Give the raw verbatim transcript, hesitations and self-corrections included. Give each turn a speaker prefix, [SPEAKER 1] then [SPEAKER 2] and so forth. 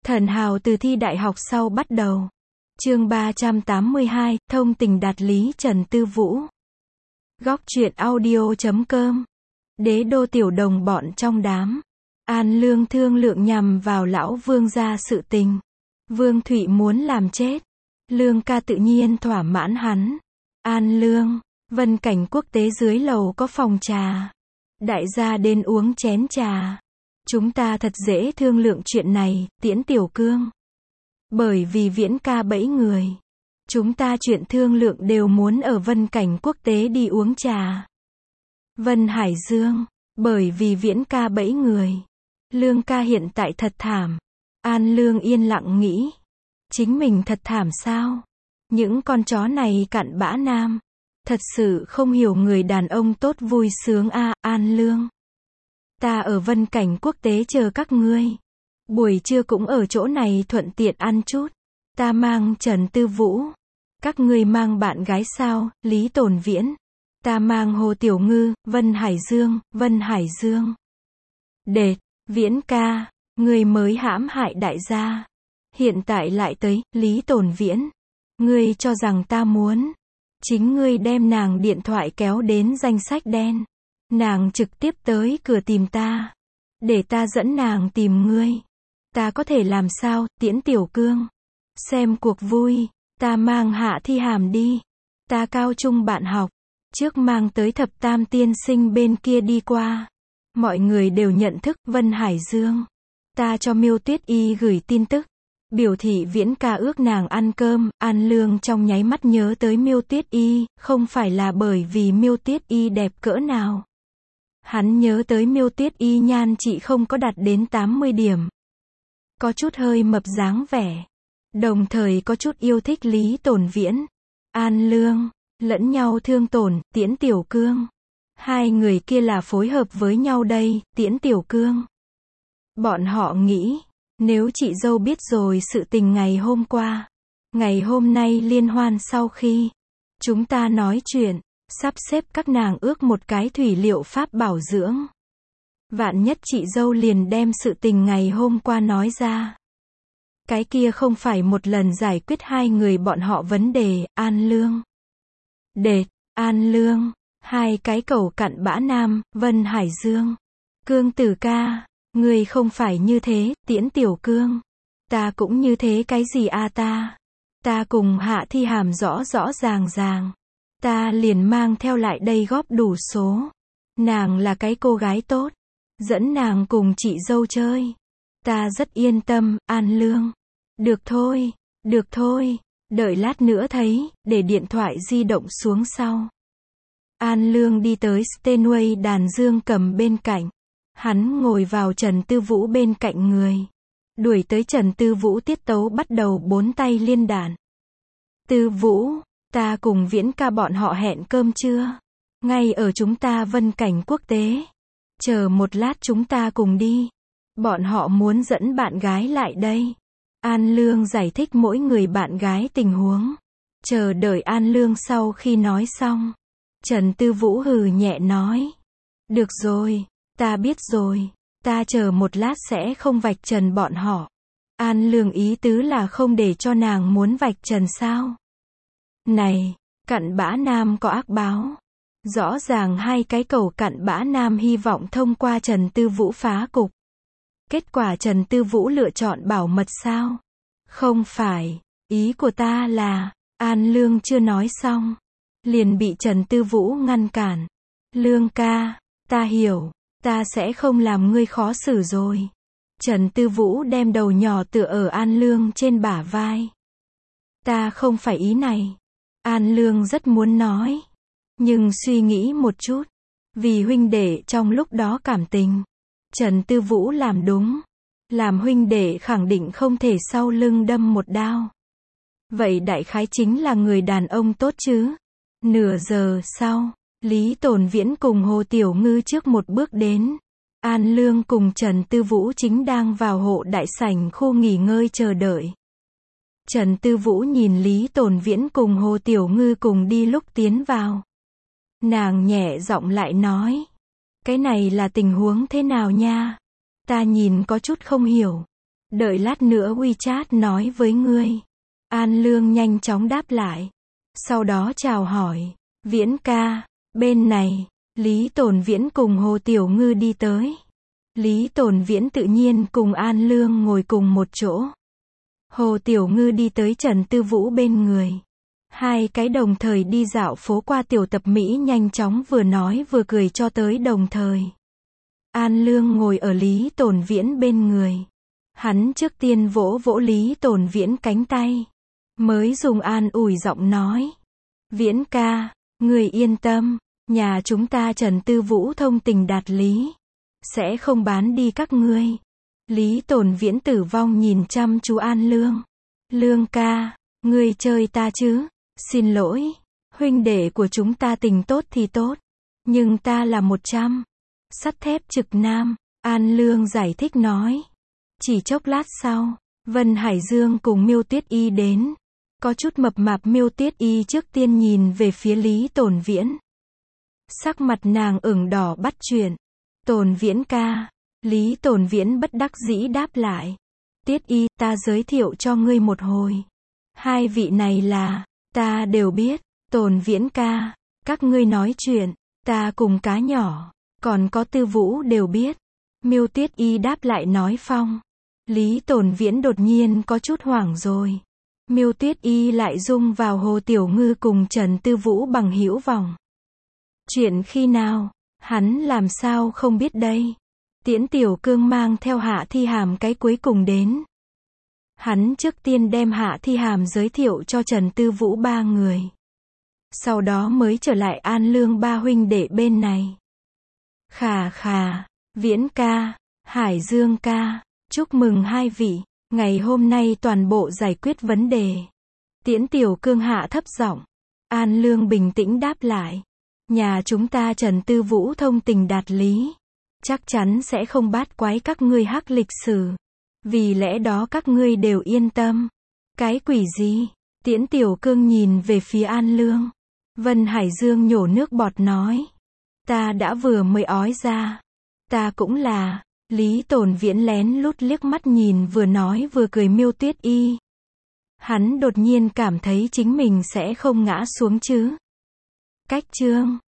[SPEAKER 1] Thần hào từ thi đại học sau bắt đầu. Chương ba trăm tám mươi hai, thông tình đạt lý Trần Tư Vũ. Góc truyện audio chấm com. Đế đô tiểu đồng bọn trong đám. An Lương thương lượng nhằm vào lão Vương gia sự tình. Vương Thụy muốn làm chết. Lương ca tự nhiên thỏa mãn hắn. An Lương, Vân Cảnh quốc tế dưới lầu có phòng trà. Đại gia đến uống chén trà. Chúng ta thật dễ thương lượng chuyện này, Tiễn Tiểu Cương. Bởi vì Viễn ca bẫy người. Chúng ta chuyện thương lượng đều muốn ở Vân Cảnh quốc tế đi uống trà. Vân Hải Dương, bởi vì Viễn ca bẫy người. Lương ca hiện tại thật thảm. An Lương yên lặng nghĩ. Chính mình thật thảm sao? Những con chó này cặn bã nam. Thật sự không hiểu người đàn ông tốt vui sướng a. An Lương. Ta ở Vân Cảnh quốc tế chờ các ngươi. Buổi trưa cũng ở chỗ này thuận tiện ăn chút. Ta mang Trần Tư Vũ. Các ngươi mang bạn gái sao? Lý Tồn Viễn. Ta mang Hồ Tiểu Ngư, Vân Hải Dương, Vân Hải Dương. Đệt, Viễn ca, ngươi mới hãm hại đại gia. Hiện tại lại tới, Lý Tồn Viễn. Ngươi cho rằng ta muốn. Chính ngươi đem nàng điện thoại kéo đến danh sách đen. Nàng trực tiếp tới cửa tìm ta. Để ta dẫn nàng tìm ngươi. Ta có thể làm sao, Tiễn Tiểu Cương? Xem cuộc vui. Ta mang Hạ Thi Hàm đi. Ta cao trung bạn học. Trước mang tới thập tam tiên sinh bên kia đi qua. Mọi người đều nhận thức Vân Hải Dương. Ta cho Miêu Tuyết Y gửi tin tức. Biểu thị Viễn ca ước nàng ăn cơm. An Lương trong nháy mắt nhớ tới Miêu Tuyết Y. Không phải là bởi vì Miêu Tuyết Y đẹp cỡ nào. Hắn nhớ tới Miêu Tuyết Y nhan trị không có đạt đến tám mươi điểm. Có chút hơi mập dáng vẻ. Đồng thời có chút yêu thích Lý Tồn Viễn. An Lương, lẫn nhau thương tổn, Tiễn Tiểu Cương. Hai người kia là phối hợp với nhau đây, Tiễn Tiểu Cương. Bọn họ nghĩ, nếu chị dâu biết rồi sự tình ngày hôm qua, ngày hôm nay liên hoan sau khi, chúng ta nói chuyện, sắp xếp các nàng ước một cái thủy liệu pháp bảo dưỡng. Vạn nhất chị dâu liền đem sự tình ngày hôm qua nói ra. Cái kia không phải một lần giải quyết hai người bọn họ vấn đề. An Lương. Đệt, An Lương. Hai cái cầu cặn bã nam, Vân Hải Dương. Cương tử ca. Người không phải như thế, Tiễn Tiểu Cương. Ta cũng như thế cái gì a ta. Ta cùng Hạ Thi Hàm rõ rõ ràng ràng. Ta liền mang theo lại đây góp đủ số. Nàng là cái cô gái tốt. Dẫn nàng cùng chị dâu chơi. Ta rất yên tâm, An Lương. Được thôi, được thôi. Đợi lát nữa thấy, để điện thoại di động xuống sau. An Lương đi tới Steinway đàn dương cầm bên cạnh. Hắn ngồi vào Trần Tư Vũ bên cạnh người. Đuổi tới Trần Tư Vũ tiết tấu bắt đầu bốn tay liên đàn. Tư Vũ, ta cùng Viễn ca bọn họ hẹn cơm chưa? Ngay ở chúng ta Vân Cảnh quốc tế. Chờ một lát chúng ta cùng đi. Bọn họ muốn dẫn bạn gái lại đây. An Lương giải thích mỗi người bạn gái tình huống. Chờ đợi An Lương sau khi nói xong. Trần Tư Vũ hừ nhẹ nói. Được rồi, ta biết rồi. Ta chờ một lát sẽ không vạch trần bọn họ. An Lương ý tứ là không để cho nàng muốn vạch trần sao. Này, cặn bã nam có ác báo. Rõ ràng hai cái cầu cặn bã nam hy vọng thông qua Trần Tư Vũ phá cục. Kết quả Trần Tư Vũ lựa chọn bảo mật sao? Không phải, ý của ta là, An Lương chưa nói xong. Liền bị Trần Tư Vũ ngăn cản. Lương ca, ta hiểu, ta sẽ không làm ngươi khó xử rồi. Trần Tư Vũ đem đầu nhỏ tựa ở An Lương trên bả vai. Ta không phải ý này. An Lương rất muốn nói. Nhưng suy nghĩ một chút. Vì huynh đệ trong lúc đó cảm tình. Trần Tư Vũ làm đúng. Làm huynh đệ khẳng định không thể sau lưng đâm một đao. Vậy đại khái chính là người đàn ông tốt chứ. Nửa giờ sau, Lý Tồn Viễn cùng Hồ Tiểu Ngư trước một bước đến. An Lương cùng Trần Tư Vũ chính đang vào hộ đại sảnh khu nghỉ ngơi chờ đợi. Trần Tư Vũ nhìn Lý Tồn Viễn cùng Hồ Tiểu Ngư cùng đi lúc tiến vào. Nàng nhẹ giọng lại nói. Cái này là tình huống thế nào nha? Ta nhìn có chút không hiểu. Đợi lát nữa WeChat nói với ngươi. An Lương nhanh chóng đáp lại. Sau đó chào hỏi. Viễn ca, bên này, Lý Tồn Viễn cùng Hồ Tiểu Ngư đi tới. Lý Tồn Viễn tự nhiên cùng An Lương ngồi cùng một chỗ. Hồ Tiểu Ngư đi tới Trần Tư Vũ bên người. Hai cái đồng thời đi dạo phố qua tiểu tập Mỹ nhanh chóng vừa nói vừa cười cho tới đồng thời. An Lương ngồi ở Lý Tồn Viễn bên người. Hắn trước tiên vỗ vỗ Lý Tồn Viễn cánh tay. Mới dùng an ủi giọng nói. Viễn ca, người yên tâm, nhà chúng ta Trần Tư Vũ thông tình đạt lý. Sẽ không bán đi các ngươi. Lý Tồn Viễn tử vong nhìn chăm chú An Lương. Lương ca, ngươi chơi ta chứ? Xin lỗi, huynh đệ của chúng ta tình tốt thì tốt. Nhưng ta là một trăm. Sắt thép trực nam, An Lương giải thích nói. Chỉ chốc lát sau, Vân Hải Dương cùng Miêu Tuyết Y đến. Có chút mập mạp Miêu Tuyết Y trước tiên nhìn về phía Lý Tồn Viễn. Sắc mặt nàng ửng đỏ bắt chuyện. Tồn Viễn ca. Lý Tồn Viễn bất đắc dĩ đáp lại. Tiết Y, ta giới thiệu cho ngươi một hồi. Hai vị này là, ta đều biết. Tồn Viễn ca, các ngươi nói chuyện, ta cùng cá nhỏ, còn có Tư Vũ đều biết. Miêu Tuyết Y đáp lại nói phong. Lý Tồn Viễn đột nhiên có chút hoảng rồi. Miêu Tuyết Y lại dung vào Hồ Tiểu Ngư cùng Trần Tư Vũ bằng hữu vòng. Chuyện khi nào, hắn làm sao không biết đây. Tiễn Tiểu Cương mang theo Hạ Thi Hàm cái cuối cùng đến. Hắn trước tiên đem Hạ Thi Hàm giới thiệu cho Trần Tư Vũ ba người. Sau đó mới trở lại An Lương ba huynh đệ bên này. Khà khà, Viễn ca, Hải Dương ca, chúc mừng hai vị, ngày hôm nay toàn bộ giải quyết vấn đề. Tiễn Tiểu Cương hạ thấp giọng. An Lương bình tĩnh đáp lại. Nhà chúng ta Trần Tư Vũ thông tình đạt lý. Chắc chắn sẽ không bát quái các ngươi hắc lịch sử. Vì lẽ đó các ngươi đều yên tâm. Cái quỷ gì? Tiễn Tiểu Cương nhìn về phía An Lương. Vân Hải Dương nhổ nước bọt nói. Ta đã vừa mới ói ra. Ta cũng là. Lý Tồn Viễn lén lút liếc mắt nhìn vừa nói vừa cười Miêu Tuyết Y. Hắn đột nhiên cảm thấy chính mình sẽ không ngã xuống chứ. Cách chương